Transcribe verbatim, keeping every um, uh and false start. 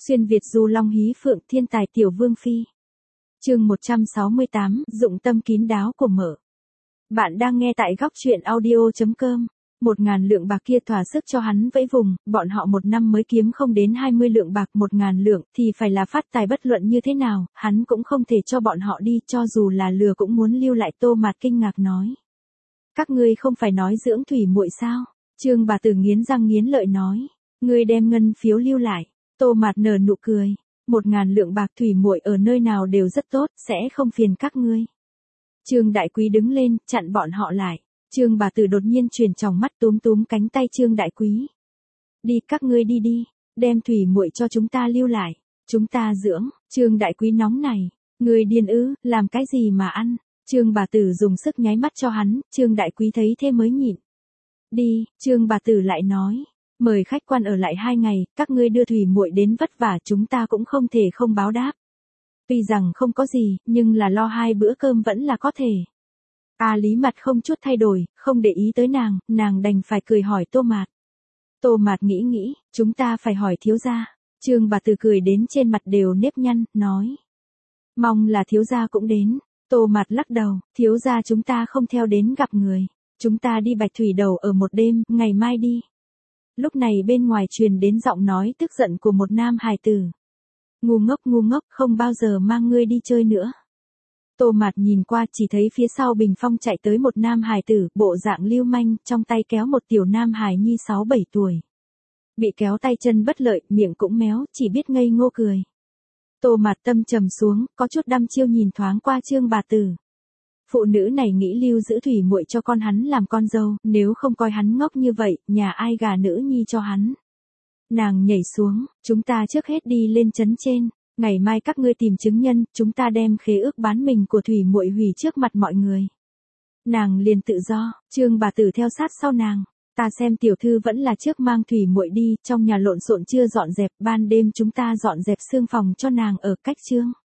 Xuyên Việt du long hí phượng thiên tài tiểu vương phi. Chương một trăm sáu mươi tám, dụng tâm kín đáo của Mở. Bạn đang nghe tại góc truyện audio chấm com. Một ngàn lượng bạc kia thỏa sức cho hắn vẫy vùng, bọn họ một năm mới kiếm không đến hai mươi lượng bạc, một ngàn lượng thì phải là phát tài, bất luận như thế nào, hắn cũng không thể cho bọn họ đi, cho dù là lừa cũng muốn lưu lại. Tô Mạt kinh ngạc nói. Các ngươi không phải nói dưỡng thủy muội sao? Trương bà tử nghiến răng nghiến lợi nói. Ngươi đem ngân phiếu lưu lại. Tô Mạt nở nụ cười. Một ngàn lượng bạc thủy muội ở nơi nào đều rất tốt, sẽ không phiền các ngươi. Trương Đại Quý đứng lên, chặn bọn họ lại. Trương bà tử đột nhiên chuyển tròng mắt túm túm cánh tay Trương Đại Quý. Đi, các ngươi đi đi, đem thủy muội cho chúng ta lưu lại, chúng ta dưỡng. Trương Đại Quý nóng này, ngươi điên ư, làm cái gì mà ăn? Trương bà tử dùng sức nháy mắt cho hắn, Trương Đại Quý thấy thế mới nhịn. Đi, Trương bà tử lại nói, mời khách quan ở lại hai ngày, các ngươi đưa thủy muội đến vất vả, chúng ta cũng không thể không báo đáp. Tuy rằng không có gì, nhưng là lo hai bữa cơm vẫn là có thể. A Lý mặt không chút thay đổi, không để ý tới nàng, nàng đành phải cười hỏi Tô Mạt. Tô Mạt nghĩ nghĩ, chúng ta phải hỏi thiếu gia. Trương bà tử cười đến trên mặt đều nếp nhăn, nói. Mong là thiếu gia cũng đến. Tô Mạt lắc đầu, thiếu gia chúng ta không theo đến gặp người. Chúng ta đi Bạch Thủy Đầu ở một đêm, ngày mai đi. Lúc này bên ngoài truyền đến giọng nói tức giận của một nam hài tử. Ngu ngốc ngu ngốc, không bao giờ mang ngươi đi chơi nữa. Tô Mạt nhìn qua chỉ thấy phía sau bình phong chạy tới một nam hài tử, bộ dạng lưu manh, trong tay kéo một tiểu nam hài nhi sáu bảy tuổi. Bị kéo tay chân bất lợi, miệng cũng méo, chỉ biết ngây ngô cười. Tô Mạt tâm trầm xuống, có chút đăm chiêu nhìn thoáng qua Trương bà tử. Phụ nữ này nghĩ lưu giữ thủy muội cho con hắn làm con dâu, nếu không coi hắn ngốc như vậy, nhà ai gả nữ nhi cho hắn. Nàng nhảy xuống, chúng ta trước hết đi lên trấn trên, ngày mai các ngươi tìm chứng nhân, chúng ta đem khế ước bán mình của thủy muội hủy trước mặt mọi người. Nàng liền tự do, Trương bà tử theo sát sau nàng. Ta xem tiểu thư vẫn là trước mang thủy muội đi, trong nhà lộn xộn chưa dọn dẹp, ban đêm chúng ta dọn dẹp xương phòng cho nàng ở. Cách Trương